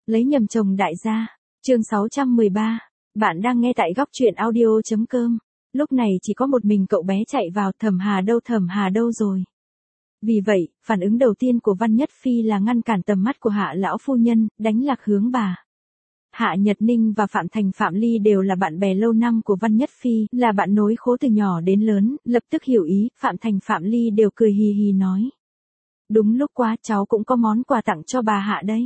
Lấy nhầm chồng đại gia. Chương 613. Bạn đang nghe tại góc truyện audio.com. Lúc này chỉ có một mình cậu bé chạy vào, Thẩm Hà đâu rồi? Vì vậy, phản ứng đầu tiên của Văn Nhất Phi là ngăn cản tầm mắt của Hạ lão phu nhân, đánh lạc hướng bà. Hạ Nhật Ninh và Phạm Thành Phạm Ly đều là bạn bè lâu năm của Văn Nhất Phi, là bạn nối khố từ nhỏ đến lớn, lập tức hiểu ý, Phạm Thành Phạm Ly đều cười hì hì nói. Đúng lúc quá, cháu cũng có món quà tặng cho bà Hạ đây.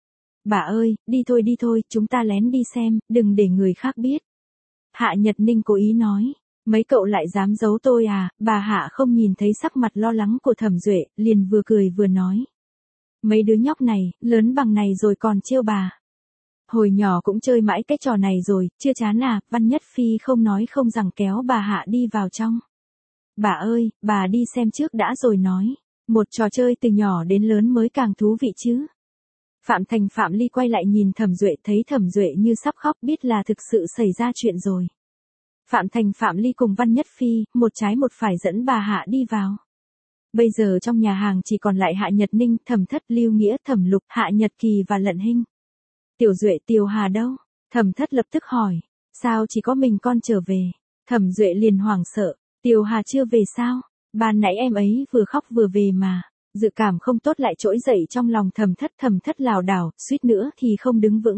Bà ơi, đi thôi, chúng ta lén đi xem, đừng để người khác biết. Hạ Nhật Ninh cố ý nói, mấy cậu lại dám giấu tôi à? Bà Hạ không nhìn thấy sắc mặt lo lắng của Thẩm Duệ, liền vừa cười vừa nói. Mấy đứa nhóc này, lớn bằng này rồi còn trêu bà. Hồi nhỏ cũng chơi mãi cái trò này rồi, chưa chán à? Văn Nhất Phi không nói không rằng kéo bà Hạ đi vào trong. Bà ơi, bà đi xem trước đã rồi nói. Một trò chơi từ nhỏ đến lớn mới càng thú vị chứ. Phạm Thành Phạm Ly quay lại nhìn Thẩm Duệ, thấy Thẩm Duệ như sắp khóc, biết là thực sự xảy ra chuyện rồi. Phạm Thành Phạm Ly cùng Văn Nhất Phi, một trái một phải dẫn bà Hạ đi vào. Bây giờ trong nhà hàng chỉ còn lại Hạ Nhật Ninh, Thẩm Thất, Lưu Nghĩa, Thẩm Lục, Hạ Nhật Kỳ và Lận Hinh. Tiểu Duệ, Tiểu Hà đâu? Thẩm Thất lập tức hỏi. Sao chỉ có mình con trở về? Thẩm Duệ liền hoảng sợ. Tiểu Hà chưa về sao? Ban nãy em ấy vừa khóc vừa về mà. Dự cảm không tốt lại trỗi dậy trong lòng Thẩm Thất lảo đảo, suýt nữa thì không đứng vững.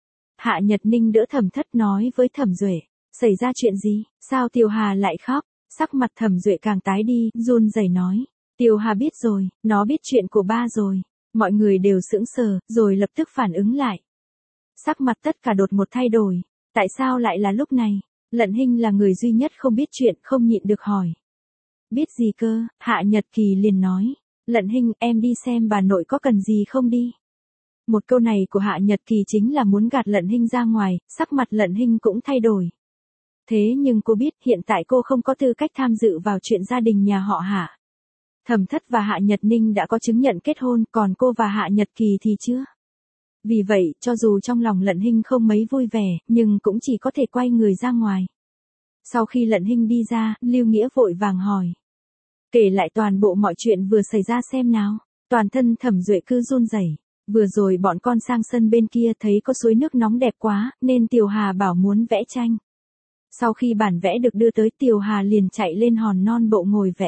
Hạ Nhật Ninh đỡ Thẩm Thất nói với Thẩm Duệ. Xảy ra chuyện gì? Sao Tiểu Hà lại khóc? Sắc mặt Thẩm Duệ càng tái đi, run rẩy nói. Tiểu Hà biết rồi, nó biết chuyện của ba rồi. Mọi người đều sững sờ, rồi lập tức phản ứng lại. Sắc mặt tất cả đột một thay đổi. Tại sao lại là lúc này? Lận Hinh là người duy nhất không biết chuyện, không nhịn được hỏi. Biết gì cơ? Hạ Nhật Kỳ liền nói. Lận Hinh, em đi xem bà nội có cần gì không đi. Một câu này của Hạ Nhật Kỳ chính là muốn gạt Lận Hinh ra ngoài, sắc mặt Lận Hinh cũng thay đổi. Thế nhưng cô biết hiện tại cô không có tư cách tham dự vào chuyện gia đình nhà họ Hạ. Thẩm Thất và Hạ Nhật Ninh đã có chứng nhận kết hôn, còn cô và Hạ Nhật Kỳ thì chưa. Vì vậy, cho dù trong lòng Lận Hinh không mấy vui vẻ, nhưng cũng chỉ có thể quay người ra ngoài. Sau khi Lận Hinh đi ra, Lưu Nghĩa vội vàng hỏi. Kể lại toàn bộ mọi chuyện vừa xảy ra xem nào. Toàn thân Thẩm Duệ cứ run rẩy. Vừa rồi bọn con sang sân bên kia thấy có suối nước nóng đẹp quá, nên Tiểu Hà bảo muốn vẽ tranh. Sau khi bản vẽ được đưa tới, Tiểu Hà liền chạy lên hòn non bộ ngồi vẽ.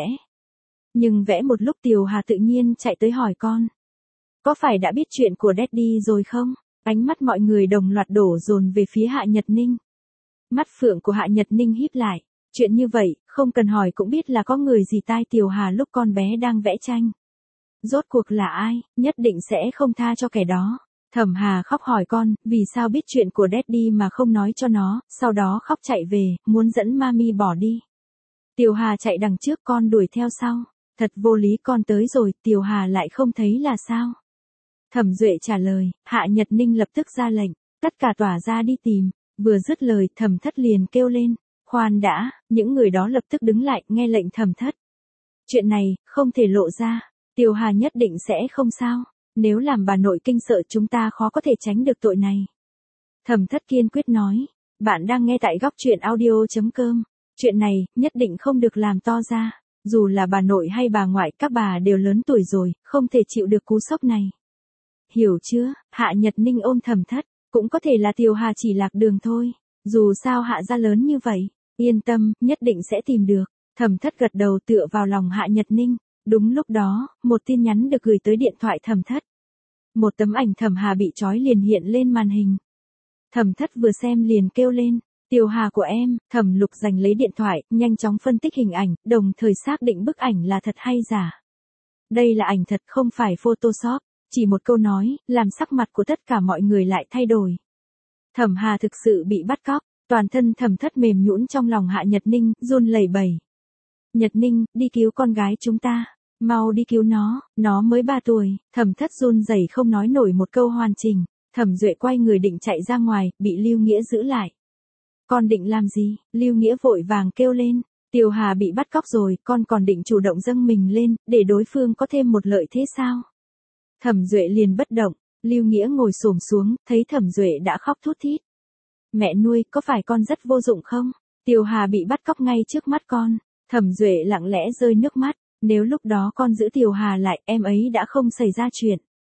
Nhưng vẽ một lúc Tiểu Hà tự nhiên chạy tới hỏi con. Có phải đã biết chuyện của Daddy rồi không? Ánh mắt mọi người đồng loạt đổ dồn về phía Hạ Nhật Ninh. Mắt phượng của Hạ Nhật Ninh híp lại. Chuyện như vậy, không cần hỏi cũng biết là có người gì tai Tiểu Hà lúc con bé đang vẽ tranh. Rốt cuộc là ai, nhất định sẽ không tha cho kẻ đó. Thẩm Hà khóc hỏi con, vì sao biết chuyện của Daddy mà không nói cho nó, sau đó khóc chạy về, muốn dẫn Mami bỏ đi. Tiểu Hà chạy đằng trước, con đuổi theo sau. Thật vô lý, con tới rồi, Tiểu Hà lại không thấy là sao? Thẩm Duệ trả lời, Hạ Nhật Ninh lập tức ra lệnh, tất cả tỏa ra đi tìm. Vừa dứt lời, Thẩm Thất liền kêu lên. Khoan đã, những người đó lập tức đứng lại, nghe lệnh Thẩm Thất. Chuyện này, không thể lộ ra, Tiểu Hà nhất định sẽ không sao. Nếu làm bà nội kinh sợ chúng ta khó có thể tránh được tội này. Thẩm Thất kiên quyết nói. Bạn đang nghe tại góc truyện audio.com. Chuyện này, nhất định không được làm to ra. Dù là bà nội hay bà ngoại, các bà đều lớn tuổi rồi, không thể chịu được cú sốc này. Hiểu chưa? Hạ Nhật Ninh ôm Thẩm Thất. Cũng có thể là Tiểu Hà chỉ lạc đường thôi. Dù sao Hạ gia lớn như vậy. Yên tâm, nhất định sẽ tìm được. Thẩm Thất gật đầu tựa vào lòng Hạ Nhật Ninh. Đúng lúc đó, một tin nhắn được gửi tới điện thoại Thẩm Thất. Một tấm ảnh Thẩm Hà bị trói liền hiện lên màn hình. Thẩm Thất vừa xem liền kêu lên. Tiểu Hà của em. Thẩm Lục giành lấy điện thoại, nhanh chóng phân tích hình ảnh, đồng thời xác định bức ảnh là thật hay giả. Đây là ảnh thật, không phải Photoshop. Chỉ một câu nói, làm sắc mặt của tất cả mọi người lại thay đổi. Thẩm Hà thực sự bị bắt cóc, toàn thân Thẩm Thất mềm nhũn trong lòng Hạ Nhật Ninh, run lẩy bẩy. Nhật Ninh, đi cứu con gái chúng ta. Mau đi cứu nó mới 3 tuổi. Thẩm Thất run rẩy không nói nổi một câu hoàn chỉnh. Thẩm Duệ quay người định chạy ra ngoài, bị Lưu Nghĩa giữ lại. Con định làm gì? Lưu Nghĩa vội vàng kêu lên. Tiểu Hà bị bắt cóc rồi, con còn định chủ động dâng mình lên, để đối phương có thêm một lợi thế sao? Thẩm Duệ liền bất động. Lưu Nghĩa ngồi xổm xuống, thấy Thẩm Duệ đã khóc thút thít. Mẹ nuôi, có phải con rất vô dụng không? Tiểu Hà bị bắt cóc ngay trước mắt con. Thẩm Duệ lặng lẽ rơi nước mắt. Nếu lúc đó con giữ Tiểu Hà lại, em ấy đã không xảy ra chuyện.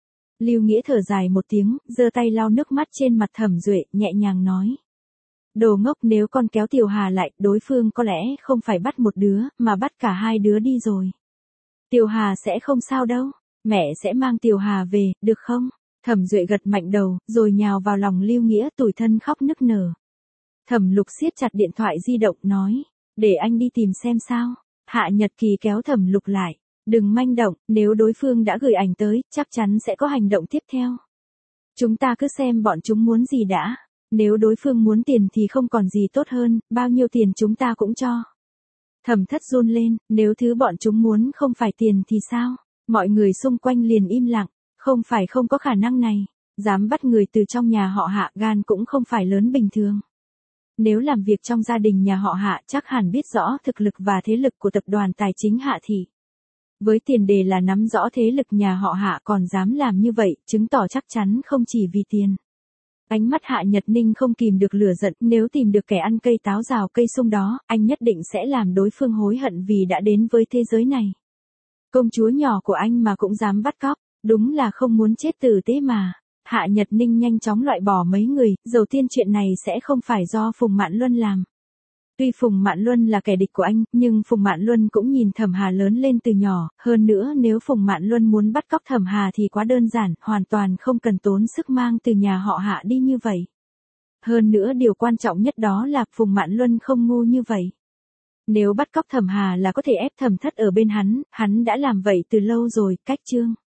Lưu Nghĩa thở dài một tiếng, giơ tay lau nước mắt trên mặt Thẩm Duệ, nhẹ nhàng nói. Đồ ngốc, nếu con kéo Tiểu Hà lại, đối phương có lẽ không phải bắt một đứa, mà bắt cả hai đứa đi rồi. Tiểu Hà sẽ không sao đâu, mẹ sẽ mang Tiểu Hà về, được không? Thẩm Duệ gật mạnh đầu, rồi nhào vào lòng Lưu Nghĩa tủi thân khóc nức nở. Thẩm Lục siết chặt điện thoại di động nói, để anh đi tìm xem sao. Hạ Nhật Kỳ kéo Thẩm Lục lại, đừng manh động, nếu đối phương đã gửi ảnh tới, chắc chắn sẽ có hành động tiếp theo. Chúng ta cứ xem bọn chúng muốn gì đã. Nếu đối phương muốn tiền thì không còn gì tốt hơn, bao nhiêu tiền chúng ta cũng cho. Thẩm Thất run lên, nếu thứ bọn chúng muốn không phải tiền thì sao? Mọi người xung quanh liền im lặng, không phải không có khả năng này. Dám bắt người từ trong nhà họ Hạ, gan cũng không phải lớn bình thường. Nếu làm việc trong gia đình nhà họ Hạ chắc hẳn biết rõ thực lực và thế lực của tập đoàn tài chính Hạ Thị. Với tiền đề là nắm rõ thế lực nhà họ Hạ còn dám làm như vậy, chứng tỏ chắc chắn không chỉ vì tiền. Ánh mắt Hạ Nhật Ninh không kìm được lửa giận, nếu tìm được kẻ ăn cây táo rào cây sung đó, anh nhất định sẽ làm đối phương hối hận vì đã đến với thế giới này. Công chúa nhỏ của anh mà cũng dám bắt cóc, đúng là không muốn chết tử tế mà. Hạ Nhật Ninh nhanh chóng loại bỏ mấy người, đầu tiên chuyện này sẽ không phải do Phùng Mạn Luân làm. Tuy Phùng Mạn Luân là kẻ địch của anh, nhưng Phùng Mạn Luân cũng nhìn Thẩm Hà lớn lên từ nhỏ, hơn nữa nếu Phùng Mạn Luân muốn bắt cóc Thẩm Hà thì quá đơn giản, hoàn toàn không cần tốn sức mang từ nhà họ Hạ đi như vậy. Hơn nữa điều quan trọng nhất đó là Phùng Mạn Luân không ngu như vậy. Nếu bắt cóc Thẩm Hà là có thể ép Thẩm Thất ở bên hắn đã làm vậy từ lâu rồi, cách chương.